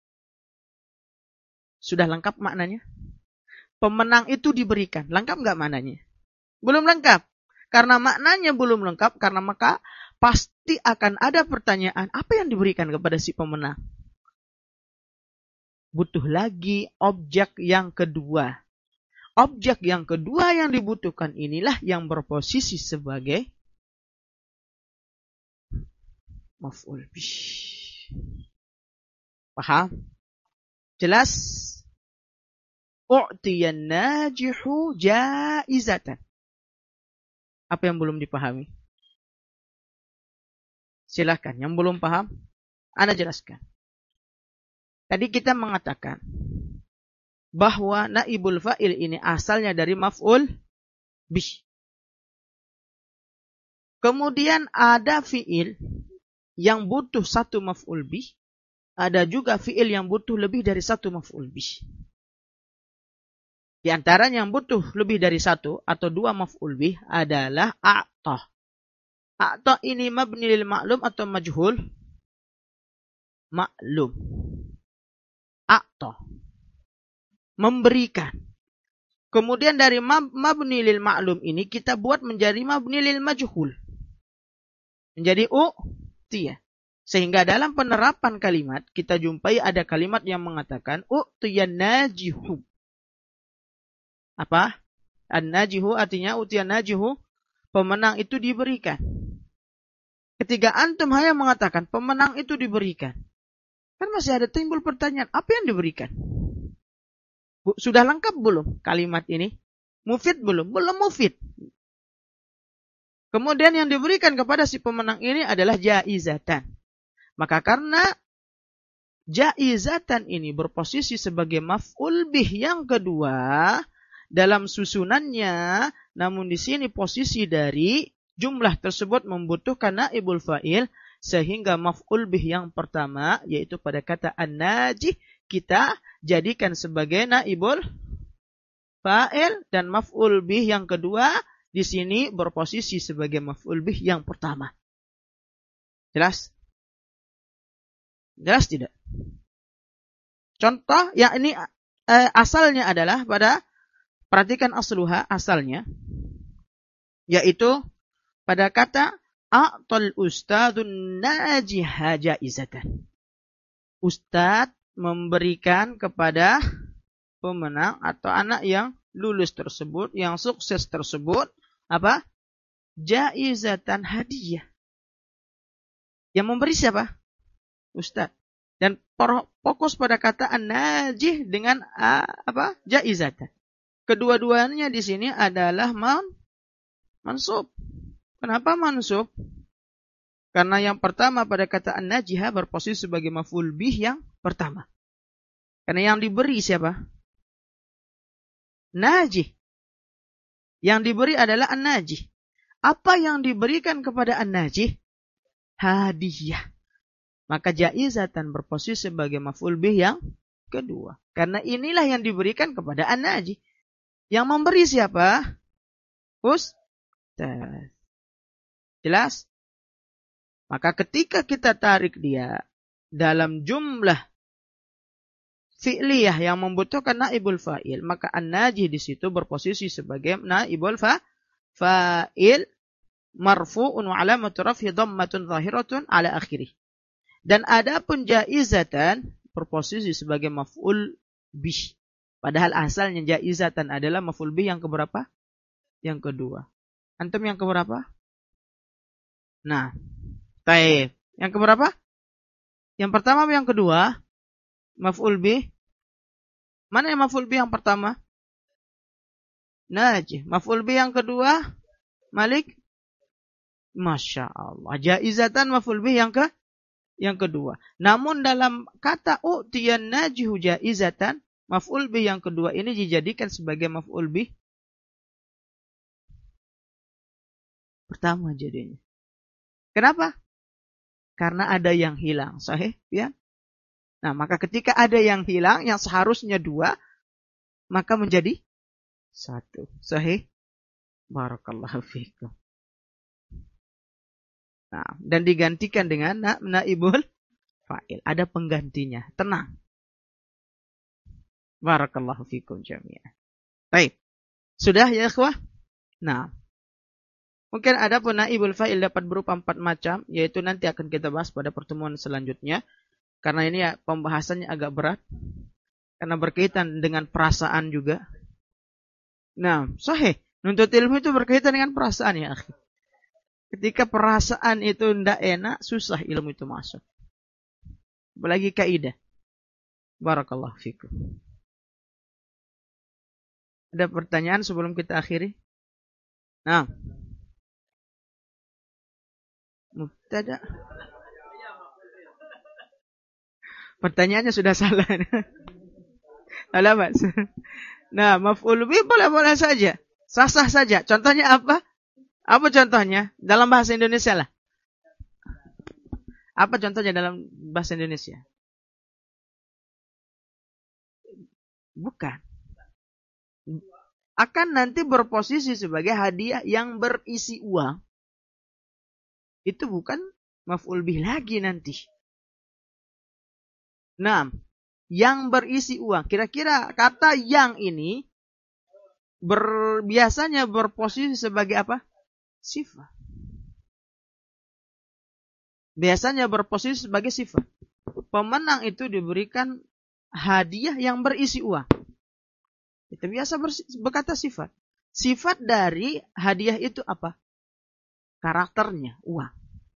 Sudah lengkap maknanya? Pemenang itu diberikan. Lengkap nggak maknanya? Belum lengkap. Karena maknanya belum lengkap, karena maka pasti akan ada pertanyaan, apa yang diberikan kepada si pemenang? Butuh lagi objek yang kedua. Objek yang kedua yang dibutuhkan inilah yang berposisi sebagai maf'ul bih. Paham? Jelas? U'tiyan najihu jaizatan. Apa yang belum dipahami? Silakan. Yang belum paham, Anda jelaskan. Tadi kita mengatakan bahwa naibul fa'il ini asalnya dari maf'ul bih. Kemudian ada fi'il yang butuh satu maf'ul bih. Ada juga fi'il yang butuh lebih dari satu maf'ul bih. Di antara yang butuh lebih dari satu atau dua maf'ul bih adalah a'ta. A'ta ini mabni lil ma'lum atau majhul? Ma'lum. A'ta. Memberikan. Kemudian dari mabni lil ma'lum ini kita buat menjadi mabni lil majhul. Menjadi u'tiya. Sehingga dalam penerapan kalimat kita jumpai ada kalimat yang mengatakan u'tiyan najihu. Apa? An-najihu artinya u'tiyan najihu, pemenang itu diberikan. Ketika antum hanya mengatakan pemenang itu diberikan, kan masih ada timbul pertanyaan, apa yang diberikan? Sudah lengkap belum kalimat ini? Mufid belum? Belum mufid. Kemudian yang diberikan kepada si pemenang ini adalah jaizatan. Maka karena jaizatan ini berposisi sebagai maf'ul bih yang kedua dalam susunannya, namun di sini posisi dari jumlah tersebut membutuhkan naibul fa'il, sehingga maf'ul bih yang pertama yaitu pada kata an-najih kita jadikan sebagai naibul fa'il, dan maf'ul bih yang kedua di sini berposisi sebagai maf'ul bih yang pertama. Jelas? Jelas tidak? Contoh yang ini asalnya adalah pada, perhatikan asluha, asalnya yaitu pada kata a'tal ustadzun najiha jaizatan. Ustadz memberikan kepada pemenang atau anak yang lulus tersebut, yang sukses tersebut, apa? Jaizatan, hadiah. Yang memberi siapa? Ustadz. Dan fokus pada kata an-najih dengan apa? Jaizatan. Kedua-duanya di sini adalah mansub. Kenapa mansub? Karena yang pertama pada kata an-najih berposisi sebagai maf'ul bih yang pertama. Karena yang diberi siapa? Najih. Yang diberi adalah an-najih. Apa yang diberikan kepada an-najih? Hadiah. Maka jaizatan berposisi sebagai maf'ul bih yang kedua. Karena inilah yang diberikan kepada an-najih. Yang memberi siapa? Ustaz. Jelas? Maka ketika kita tarik dia dalam jumlah fi'liyah yang membutuhkan naibul fa'il, maka an-najih di situ berposisi sebagai naibul fa'il marfu'un wa alamatu raf'i dhammatun zahiratun ala akhirih. Dan adapun jaizatan berposisi sebagai maf'ul bih. Padahal asalnya jaizatan adalah maf'ul bih yang keberapa? Yang kedua. Antum yang keberapa? Nah, taib. Yang keberapa? Yang pertama atau yang kedua? Maf'ul bih. Mana yang maf'ul bih yang pertama? Najih. Maf'ul bih yang kedua? Malik. Masya Allah. Jaizatan maf'ul bih yang kedua. Namun dalam kata u'tiyan najihu jaizatan, maf'ul bih yang kedua ini dijadikan sebagai maf'ul bih pertama jadinya. Kenapa? Karena ada yang hilang. Sahih? Ya? Nah, maka ketika ada yang hilang, yang seharusnya dua, maka menjadi satu. Sahih? Barakallahu fiikum. Nah, dan digantikan dengan naibul fa'il. Ada penggantinya. Tenang. Barakallahu fiikum jami'an. Baik. Sudah ya ikhwah? Nah, mungkin ada pun naibul fa'il dapat berupa 4 macam, yaitu nanti akan kita bahas pada pertemuan selanjutnya. Karena ini ya, pembahasannya agak berat. Karena berkaitan dengan perasaan juga. Nah, sahih. Nuntut ilmu itu berkaitan dengan perasaan ya akhi. Ketika perasaan itu tidak enak, susah ilmu itu masuk. Apalagi kaidah. Barakallahu fikum. Ada pertanyaan sebelum kita akhiri? Nah. Mubtada. Pertanyaannya sudah salah. Salah, Mas. Nah, maf'ul bih boleh-boleh saja. Sah-sah saja. Contohnya apa? Apa contohnya? Dalam bahasa Indonesia lah. Apa contohnya dalam bahasa Indonesia? Bukan. Akan nanti berposisi sebagai hadiah yang berisi uang. Itu bukan maf'ul bih lagi nanti. Nah, yang berisi uang. Kira-kira kata yang ini biasanya berposisi sebagai apa? Sifat. Biasanya berposisi sebagai sifat. Pemenang itu diberikan hadiah yang berisi uang. Itu biasa berkata sifat. Sifat dari hadiah itu apa? Karakternya, uang.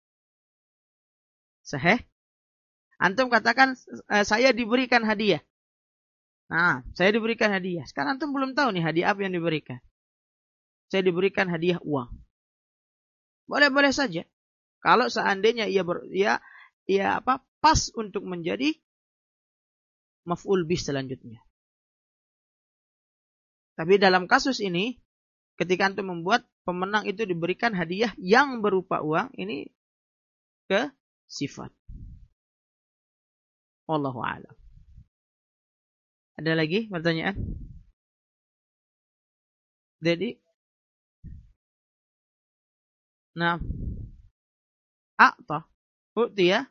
Sahih? Antum katakan, saya diberikan hadiah. Nah, saya diberikan hadiah. Sekarang antum belum tahu nih hadiah apa yang diberikan. Saya diberikan hadiah uang. Boleh-boleh saja. Kalau seandainya ia pas untuk menjadi maf'ul bih selanjutnya. Tapi dalam kasus ini, ketika antum membuat pemenang itu diberikan hadiah yang berupa uang, ini ke sifat. Wallahu a'lam. Ada lagi pertanyaan? Jadi, nah, a'ta, u'tiya,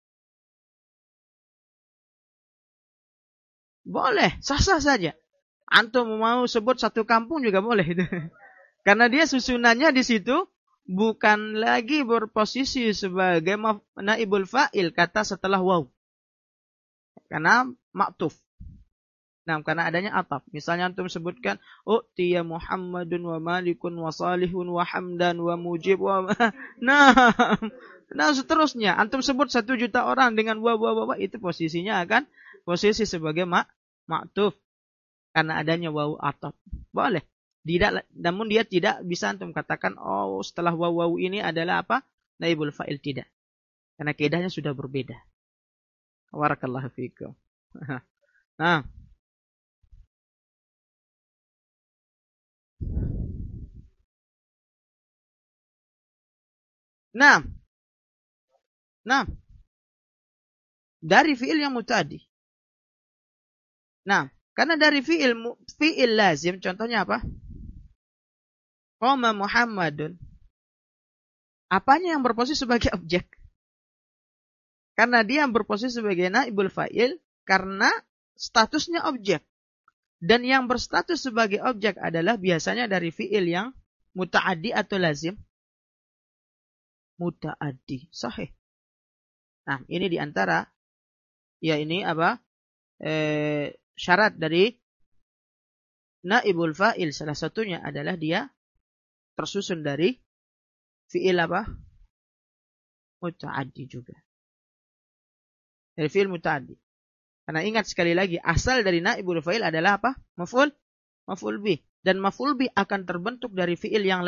boleh, sah-sah saja. Antum mau sebut satu kampung juga boleh. Karena dia susunannya di situ bukan lagi berposisi sebagai naibul fa'il kata setelah waw. Karena maktuf. Nah, karena adanya ataf. Misalnya antum sebutkan, U'tiya Muhammadun wa Malikun wa Salihun wa Hamdan wa Mujib wa... Nah, seterusnya. Antum sebut 1 juta orang dengan wa, itu posisinya akan posisi sebagai maktuf. Karena adanya waw ataf. Boleh. Namun dia tidak bisa antum katakan, setelah waw ini adalah apa? Naibul fa'il, tidak. Karena kaidahnya sudah berbeda. Barakallahu fikum. Nah. Nah, dari fi'il yang muta'addi. Nah, karena dari fi'il lazim, contohnya apa? Qama Muhammadun. Apanya yang berposisi sebagai objek? Karena dia berposisi sebagai naibul fa'il, karena statusnya objek. Dan yang berstatus sebagai objek adalah biasanya dari fi'il yang muta'addi atau lazim. Muta'addi, sahih. Nah, ini diantara, ya ini apa? Syarat dari naibul fa'il, salah satunya adalah dia tersusun dari fi'il apa? Muta'addi juga. Dari fi'il muta'addi. Karena ingat sekali lagi, asal dari naibul fa'il adalah apa? Maf'ul bih. Dan maf'ul bih akan terbentuk dari fi'il yang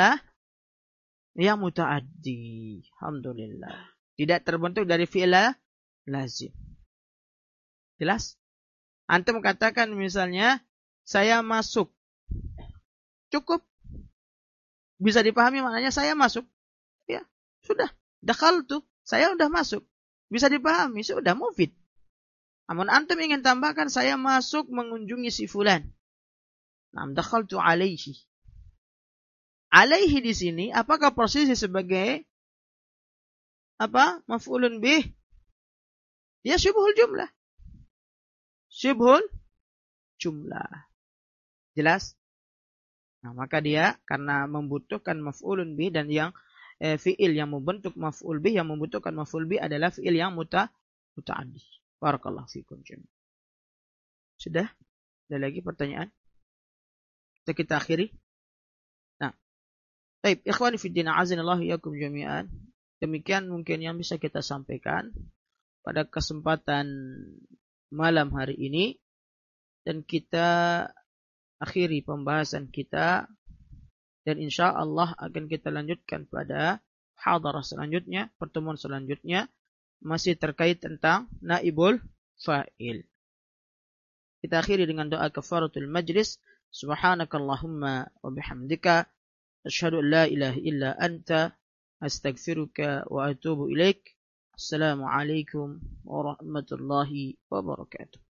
muta'addi. Alhamdulillah. Tidak terbentuk dari fi'il lazim. Jelas? Antum katakan misalnya, saya masuk. Cukup. Bisa dipahami maknanya saya masuk. Ya, sudah. Dakhaltu. Saya sudah masuk. Bisa dipahami, sudah mufid. Namun antum ingin tambahkan, saya masuk mengunjungi si fulan. Nah, dakhaltu alaihi. Alaihi di sini, apakah posisi sebagai apa? Maf'ulun bih? Ya, syubhul jumlah. Syubhul jumlah. Jelas? Nah, maka dia karena membutuhkan maf'ulun bih dan yang fi'il yang membentuk maf'ul bih, yang membutuhkan maf'ul bih adalah fi'il yang muta'addi. Barakallahu fikum jami'an. Sudah? Ada lagi pertanyaan? Kita akhiri. Nah, baik, ikhwani fi din, a'azinallahu iyyakum jami'an. Demikian mungkin yang bisa kita sampaikan pada kesempatan malam hari ini, dan kita akhiri pembahasan kita, dan insya Allah akan kita lanjutkan pada hadarah selanjutnya, pertemuan selanjutnya, masih terkait tentang naibul fa'il. Kita akhiri dengan doa kafaratul majlis. Subhanakallahumma wa bihamdika asyhadu an la ilaha illa anta astaghfiruka wa atubu ilaik. Assalamualaikum warahmatullahi wabarakatuh.